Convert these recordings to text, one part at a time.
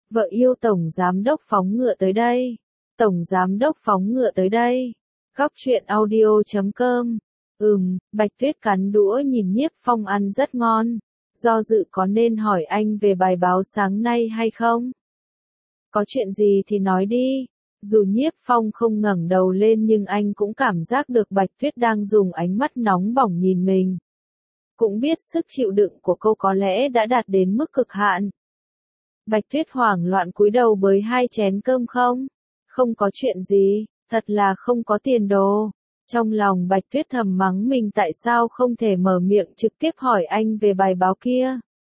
Vợ yêu Tổng Giám đốc phóng ngựa tới đây. Tổng Giám đốc phóng ngựa tới đây. Góc truyện audio.com. Bạch Tuyết cắn đũa nhìn Nhiếp Phong ăn rất ngon. Do dự có nên hỏi anh về bài báo sáng nay hay không? Có chuyện gì thì nói đi. Dù Nhiếp Phong không ngẩng đầu lên nhưng anh cũng cảm giác được Bạch Tuyết đang dùng ánh mắt nóng bỏng nhìn mình. Cũng biết sức chịu đựng của cô có lẽ đã đạt đến mức cực hạn. Bạch Tuyết hoảng loạn cúi đầu bới 2 chén cơm không? Không có chuyện gì, thật là không có tiền đồ. Trong lòng Bạch Tuyết thầm mắng mình tại sao không thể mở miệng trực tiếp hỏi anh về bài báo kia.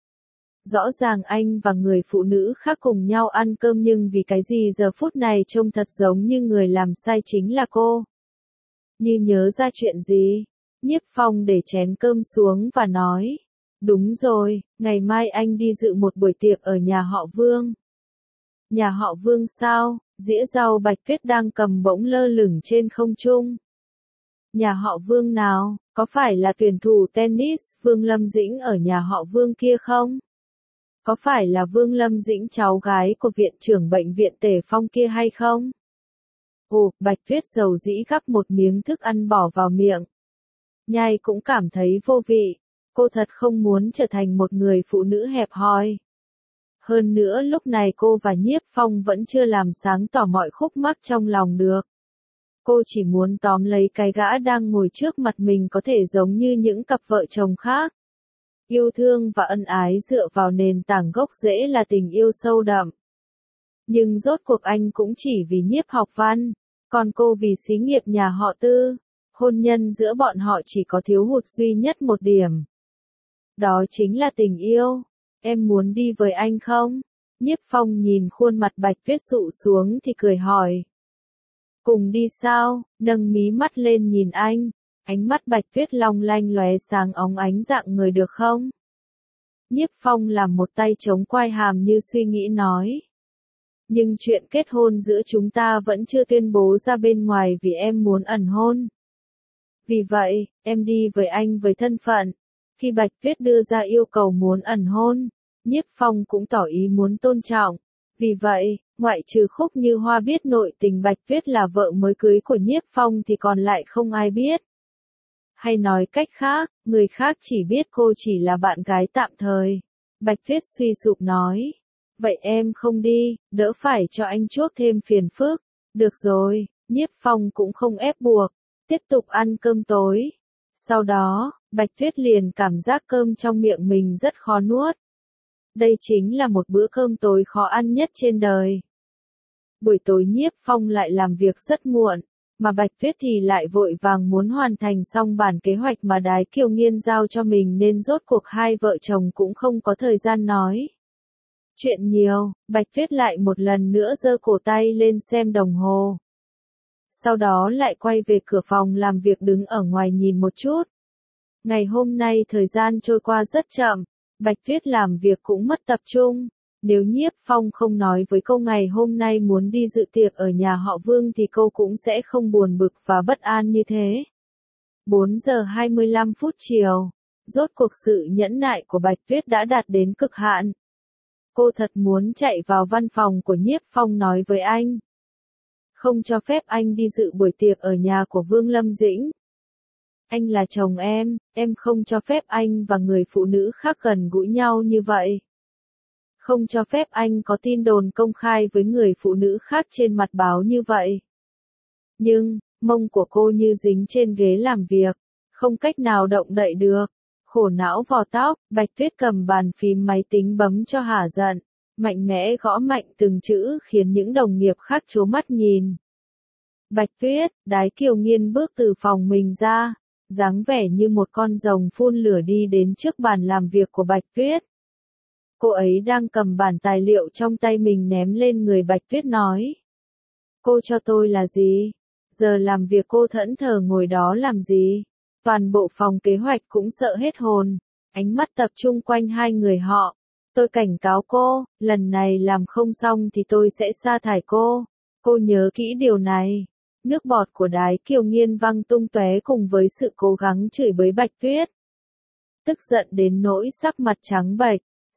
Rõ ràng anh và người phụ nữ khác cùng nhau ăn cơm nhưng vì cái gì giờ phút này trông thật giống như người làm sai chính là cô. Như nhớ ra chuyện gì, Nhiếp Phong để chén cơm xuống và nói. Đúng rồi, ngày mai anh đi dự một buổi tiệc ở nhà họ Vương. Nhà họ Vương sao? Dĩa rau Bạch Tuyết đang cầm bỗng lơ lửng trên không trung. Nhà họ Vương nào, có phải là tuyển thủ tennis Vương Lâm Dĩnh ở nhà họ Vương kia không? Có phải là Vương Lâm Dĩnh cháu gái của viện trưởng bệnh viện Tề Phong kia hay không? Ồ, Bạch Tuyết dầu dĩ gắp một miếng thức ăn bỏ vào miệng. Nhai cũng cảm thấy vô vị. Cô thật không muốn trở thành một người phụ nữ hẹp hòi. Hơn nữa lúc này cô và Nhiếp Phong vẫn chưa làm sáng tỏ mọi khúc mắc trong lòng được. Cô chỉ muốn tóm lấy cái gã đang ngồi trước mặt mình có thể giống như những cặp vợ chồng khác. Yêu thương và ân ái dựa vào nền tảng gốc rễ là tình yêu sâu đậm. Nhưng rốt cuộc anh cũng chỉ vì Nhiếp học văn, còn cô vì xí nghiệp nhà họ Tư. Hôn nhân giữa bọn họ chỉ có thiếu hụt duy nhất một điểm. Đó chính là tình yêu. Em muốn đi với anh không? Nhiếp Phong nhìn khuôn mặt Bạch Tuyết sụ xuống thì cười hỏi. Cùng đi sao? Nâng mí mắt lên nhìn anh. Ánh mắt Bạch Tuyết long lanh lóe sáng óng ánh dạng người được không? Nhiếp Phong làm một tay chống quai hàm như suy nghĩ nói. Nhưng chuyện kết hôn giữa chúng ta vẫn chưa tuyên bố ra bên ngoài vì em muốn ẩn hôn. Vì vậy, em đi với anh với thân phận. Khi Bạch Tuyết đưa ra yêu cầu muốn ẩn hôn, Nhiếp Phong cũng tỏ ý muốn tôn trọng. Vì vậy, ngoại trừ Khúc Như Hoa biết nội tình Bạch Tuyết là vợ mới cưới của Nhiếp Phong thì còn lại không ai biết. Hay nói cách khác, người khác chỉ biết cô chỉ là bạn gái tạm thời. Bạch Tuyết suy sụp nói. Vậy em không đi, đỡ phải cho anh chuốc thêm phiền phức. Được rồi, Nhiếp Phong cũng không ép buộc. Tiếp tục ăn cơm tối. Sau đó, Bạch Tuyết liền cảm giác cơm trong miệng mình rất khó nuốt. Đây chính là một bữa cơm tối khó ăn nhất trên đời. Buổi tối Nhiếp Phong lại làm việc rất muộn, mà Bạch Tuyết thì lại vội vàng muốn hoàn thành xong bản kế hoạch mà Đái Kiều Nghiên giao cho mình nên rốt cuộc hai vợ chồng cũng không có thời gian nói. Chuyện nhiều, Bạch Tuyết lại một lần nữa giơ cổ tay lên xem đồng hồ. Sau đó lại quay về cửa phòng làm việc đứng ở ngoài nhìn một chút. Ngày hôm nay thời gian trôi qua rất chậm, Bạch Tuyết làm việc cũng mất tập trung. Nếu Nhiếp Phong không nói với cô ngày hôm nay muốn đi dự tiệc ở nhà họ Vương thì cô cũng sẽ không buồn bực và bất an như thế. 4 giờ 25 phút chiều, rốt cuộc sự nhẫn nại của Bạch Tuyết đã đạt đến cực hạn. Cô thật muốn chạy vào văn phòng của Nhiếp Phong nói với anh. Không cho phép anh đi dự buổi tiệc ở nhà của Vương Lâm Dĩnh. Anh là chồng em không cho phép anh và người phụ nữ khác gần gũi nhau như vậy. Không cho phép anh có tin đồn công khai với người phụ nữ khác trên mặt báo như vậy. Nhưng, mông của cô như dính trên ghế làm việc, không cách nào động đậy được. Khổ não vò tóc, Bạch Tuyết cầm bàn phím máy tính bấm cho hả giận. Mạnh mẽ gõ mạnh từng chữ khiến những đồng nghiệp khác trố mắt nhìn. Bạch Tuyết, Đái Kiều Nghiên bước từ phòng mình ra, dáng vẻ như một con rồng phun lửa đi đến trước bàn làm việc của Bạch Tuyết. Cô ấy đang cầm bản tài liệu trong tay mình ném lên người Bạch Tuyết nói. Cô cho tôi là gì? Giờ làm việc cô thẫn thờ ngồi đó làm gì? Toàn bộ phòng kế hoạch cũng sợ hết hồn, ánh mắt tập trung quanh hai người họ. Tôi cảnh cáo cô, lần này làm không xong thì tôi sẽ sa thải cô. Cô nhớ kỹ điều này. Nước bọt của Đái Kiều Nghiên văng tung tóe cùng với sự cố gắng chửi bới Bạch Tuyết. Tức giận đến nỗi sắc mặt trắng bệch,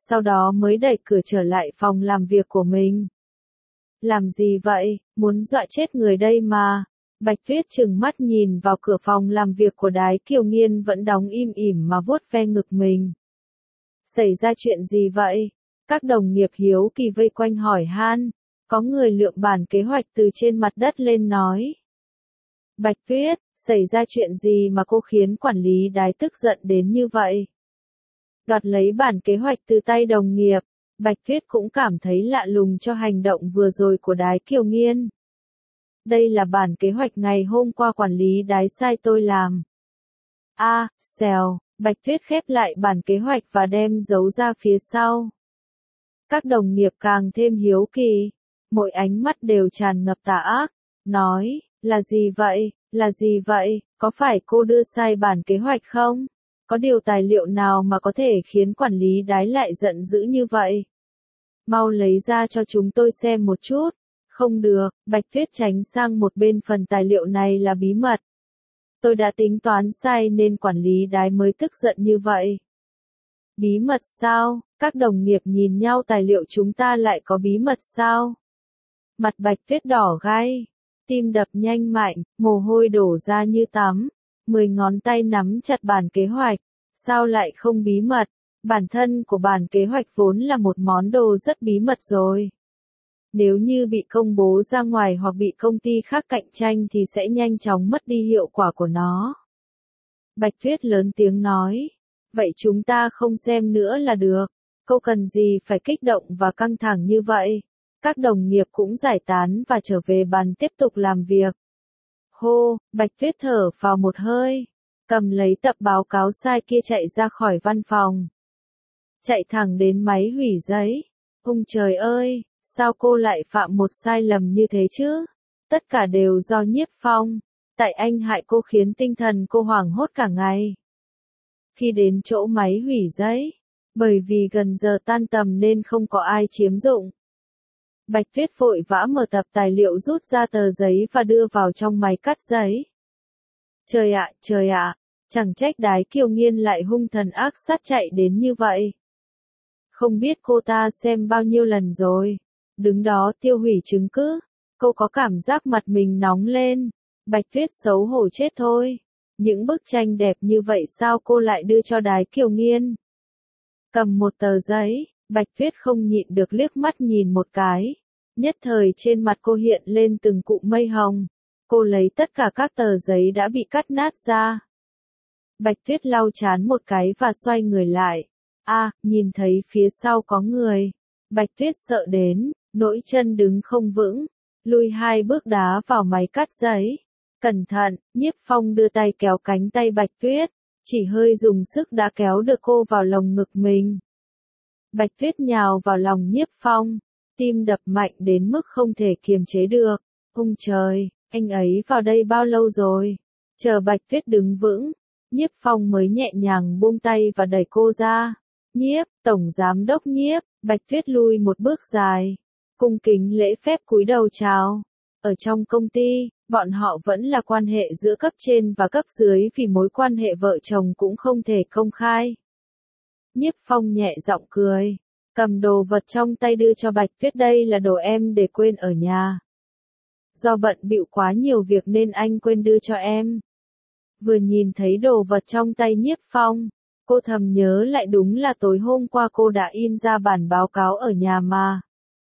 sau đó mới đẩy cửa trở lại phòng làm việc của mình. Làm gì vậy, muốn dọa chết người đây mà. Bạch Tuyết trừng mắt nhìn vào cửa phòng làm việc của Đái Kiều Nghiên vẫn đóng im ỉm mà vuốt ve ngực mình. Xảy ra chuyện gì vậy? Các đồng nghiệp hiếu kỳ vây quanh hỏi han. Có người lượm bản kế hoạch từ trên mặt đất lên nói. Bạch Tuyết, xảy ra chuyện gì mà cô khiến quản lý Đái tức giận đến như vậy? Đoạt lấy bản kế hoạch từ tay đồng nghiệp, Bạch Tuyết cũng cảm thấy lạ lùng cho hành động vừa rồi của Đái Kiều Nghiên. Đây là bản kế hoạch ngày hôm qua quản lý Đái sai tôi làm. Xèo, Bạch Tuyết khép lại bản kế hoạch và đem giấu ra phía sau. Các đồng nghiệp càng thêm hiếu kỳ, mỗi ánh mắt đều tràn ngập tà ác, nói, là gì vậy, là gì vậy, có phải cô đưa sai bản kế hoạch không? Có điều tài liệu nào mà có thể khiến quản lý Đái lại giận dữ như vậy? Mau lấy ra cho chúng tôi xem một chút. Không được, Bạch Tuyết tránh sang một bên, phần tài liệu này là bí mật. Tôi đã tính toán sai nên quản lý Đái mới tức giận như vậy. Bí mật sao? Các đồng nghiệp nhìn nhau, tài liệu chúng ta lại có bí mật sao? Mặt Bạch Tuyết đỏ gai, tim đập nhanh mạnh, mồ hôi đổ ra như tắm, 10 ngón tay nắm chặt bản kế hoạch. Sao lại không bí mật? Bản thân của bản kế hoạch vốn là một món đồ rất bí mật rồi. Nếu như bị công bố ra ngoài hoặc bị công ty khác cạnh tranh thì sẽ nhanh chóng mất đi hiệu quả của nó. Bạch Tuyết lớn tiếng nói. Vậy chúng ta không xem nữa là được. Cô cần gì phải kích động và căng thẳng như vậy? Các đồng nghiệp cũng giải tán và trở về bàn tiếp tục làm việc. Hô, Bạch Tuyết thở vào một hơi, cầm lấy tập báo cáo sai kia chạy ra khỏi văn phòng. Chạy thẳng đến máy hủy giấy. Ôi trời ơi, sao cô lại phạm một sai lầm như thế chứ? Tất cả đều do Nhiếp Phong. Tại anh hại cô khiến tinh thần cô hoảng hốt cả ngày. Khi đến chỗ máy hủy giấy, bởi vì gần giờ tan tầm nên không có ai chiếm dụng. Bạch Tuyết vội vã mở tập tài liệu, rút ra tờ giấy và đưa vào trong máy cắt giấy. Trời ạ, chẳng trách Đái Kiều Nghiên lại hung thần ác sát chạy đến như vậy. Không biết cô ta xem bao nhiêu lần rồi. Đứng đó tiêu hủy chứng cứ. Cô có cảm giác mặt mình nóng lên. Bạch Tuyết xấu hổ chết thôi. Những bức tranh đẹp như vậy sao cô lại đưa cho Đái Kiều Nghiên? Cầm một tờ giấy, Bạch Tuyết không nhịn được liếc mắt nhìn một cái. Nhất thời trên mặt cô hiện lên từng cụm mây hồng. Cô lấy tất cả các tờ giấy đã bị cắt nát ra. Bạch Tuyết lau chán một cái và xoay người lại. Nhìn thấy phía sau có người. Bạch Tuyết sợ đến, nỗi chân đứng không vững, lùi 2 bước đá vào máy cắt giấy. Cẩn thận, Nhiếp Phong đưa tay kéo cánh tay Bạch Tuyết, chỉ hơi dùng sức đã kéo được cô vào lồng ngực mình. Bạch Tuyết nhào vào lòng Nhiếp Phong, tim đập mạnh đến mức không thể kiềm chế được. Ôi trời, anh ấy vào đây bao lâu rồi? Chờ Bạch Tuyết đứng vững, Nhiếp Phong mới nhẹ nhàng buông tay và đẩy cô ra. Nhiếp, Tổng Giám đốc Nhiếp. Bạch Tuyết lui một bước dài, cung kính lễ phép cúi đầu chào. Ở trong công ty, bọn họ vẫn là quan hệ giữa cấp trên và cấp dưới, vì mối quan hệ vợ chồng cũng không thể công khai. Nhiếp Phong nhẹ giọng cười, cầm đồ vật trong tay đưa cho Bạch Tuyết, đây là đồ em để quên ở nhà. Do bận bịu quá nhiều việc nên anh quên đưa cho em. Vừa nhìn thấy đồ vật trong tay Nhiếp Phong, cô thầm nhớ lại đúng là tối hôm qua cô đã in ra bản báo cáo ở nhà mà.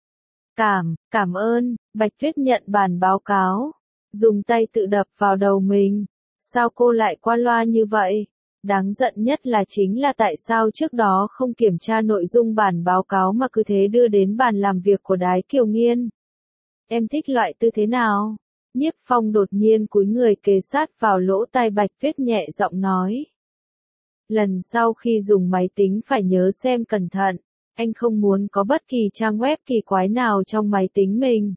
Cảm ơn, Bạch Tuyết nhận bản báo cáo, dùng tay tự đập vào đầu mình. Sao cô lại qua loa như vậy? Đáng giận nhất là chính là tại sao trước đó không kiểm tra nội dung bản báo cáo mà cứ thế đưa đến bàn làm việc của Đái Kiều Nghiên. Em thích loại tư thế nào? Nhiếp Phong đột nhiên cúi người kề sát vào lỗ tai Bạch Tuyết, nhẹ giọng nói. Lần sau khi dùng máy tính phải nhớ xem cẩn thận, anh không muốn có bất kỳ trang web kỳ quái nào trong máy tính mình.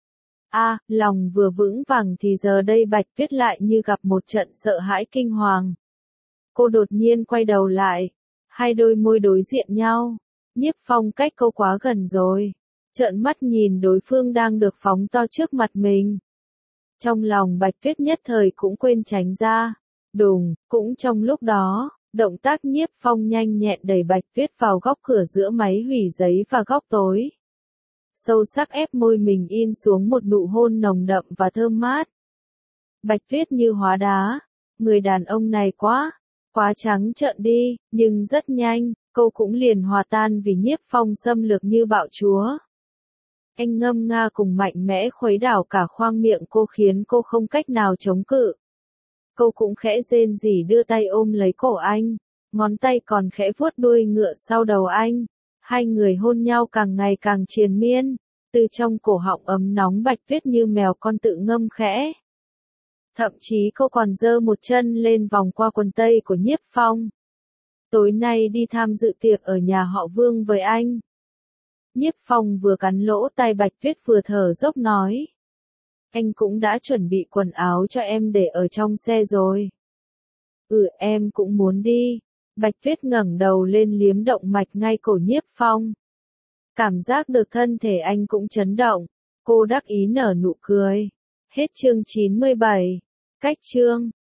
Lòng vừa vững vàng thì giờ đây Bạch Tuyết lại như gặp một trận sợ hãi kinh hoàng. Cô đột nhiên quay đầu lại, hai đôi môi đối diện nhau. Nhiếp Phong cách cô quá gần rồi, trợn mắt nhìn đối phương đang được phóng to trước mặt mình. Trong lòng Bạch Tuyết nhất thời cũng quên tránh ra. Đùng, cũng trong lúc đó, Động tác Nhiếp Phong nhanh nhẹn đẩy Bạch Tuyết vào góc cửa giữa máy hủy giấy và góc tối. Sâu sắc ép môi mình in xuống một nụ hôn nồng đậm và thơm mát. Bạch Tuyết như hóa đá. Người đàn ông này quá trắng trợn đi, nhưng rất nhanh, cô cũng liền hòa tan vì Nhiếp Phong xâm lược như bạo chúa. Anh ngâm nga cùng mạnh mẽ khuấy đảo cả khoang miệng cô khiến cô không cách nào chống cự. Cô cũng khẽ rên rỉ đưa tay ôm lấy cổ anh, ngón tay còn khẽ vuốt đuôi ngựa sau đầu anh. Hai người hôn nhau càng ngày càng triền miên, từ trong cổ họng ấm nóng Bạch Tuyết như mèo con tự ngâm khẽ. Thậm chí cô còn giơ một chân lên vòng qua quần tây của Nhiếp Phong. Tối nay đi tham dự tiệc ở nhà họ Vương với anh. Nhiếp Phong vừa cắn lỗ tai Bạch Tuyết vừa thở dốc nói. Anh cũng đã chuẩn bị quần áo cho em để ở trong xe rồi. Em cũng muốn đi. Bạch Tuyết ngẩng đầu lên liếm động mạch ngay cổ Nhiếp Phong. Cảm giác được thân thể anh cũng chấn động. Cô đắc ý nở nụ cười. Hết chương 97. Cách chương